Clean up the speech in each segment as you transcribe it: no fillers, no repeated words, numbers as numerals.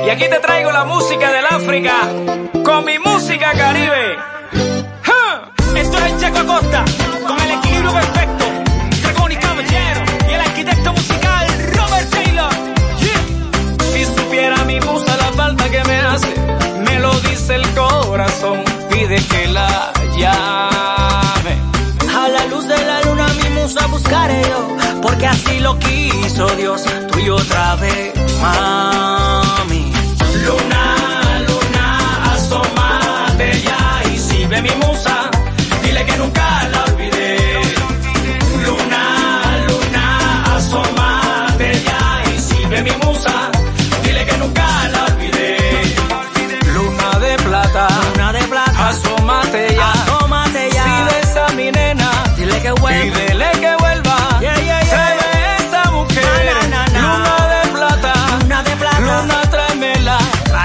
Y aquí te traigo la música del África con mi música caribe. Esto es Checo Acosta con el equilibrio perfecto. Dragón y Caballero y el arquitecto musical Robert Taylor. Si supiera mi musa la falta que me hace, me lo dice el corazón, pide que la llame. A la luz de la luna mi musa buscaré yo, porque así lo quiso Dios, tú y otra vez, mami. Luna, luna, asómate ya, y si ve mi musa, dile que nunca la olvidé. Luna, luna, asómate ya, y si ve mi musa, dile que nunca la olvidé. Luna de plata, asómate ya, si ves a mi nena, dile que vuelva, pídele que vuelva. Se ve esta mujer, luna de plata, luna tráemela.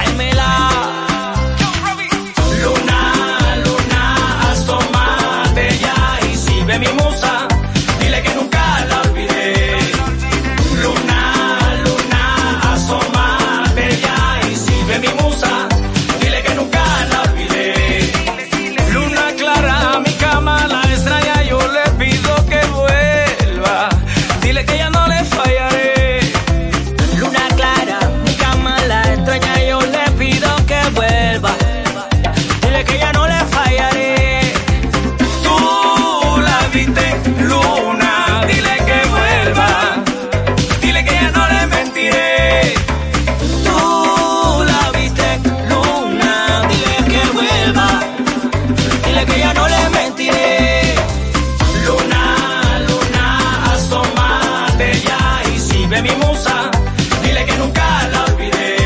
Luna, luna, asómate ya, y si ve mi musa, dile que nunca la olvidé. Luna, luna, asómate ya, y si ve mi musa, dile que nunca la olvidé. Luna clara, mi cama la extraña, yo le pido que vuelva, dile que ya no le fallaré. luna clara, mi cama la extraña, yo le pido que vuelva, dile que ya no le fallaré. Tú la viste, luna, dile que vuelva, dile que ya no le mentiré. Tú la viste, luna, dile que vuelva, dile que ya no le mentiré. Luna, luna, asómate ya, y si ve mi musa, dile que nunca la olvidé.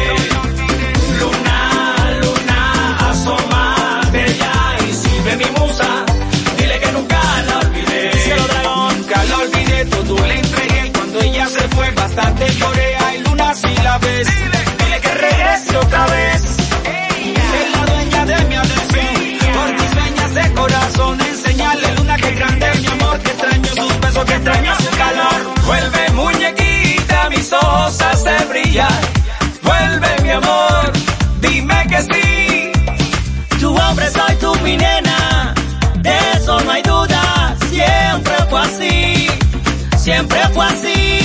Luna, luna, asómate ya, y si ve mi musa, dile que nunca la olvidé. Nunca la olvidé, todo le entregué. Cuando ella se fue, bastante lloré. Ay, luna, si la ves, dile que regrese otra vez. Es la dueña de mi atención, por tus señas de corazón. Enseñarle, luna, que grande es mi amor, que extraño sus besos, que extraño su calor. Vuelve, muñequita, mis ojos hacen brillar. Vuelve, mi amor, dime que sí. Tu hombre soy tú, mi nena, de eso no hay duda, siempre fue así, siempre fue así.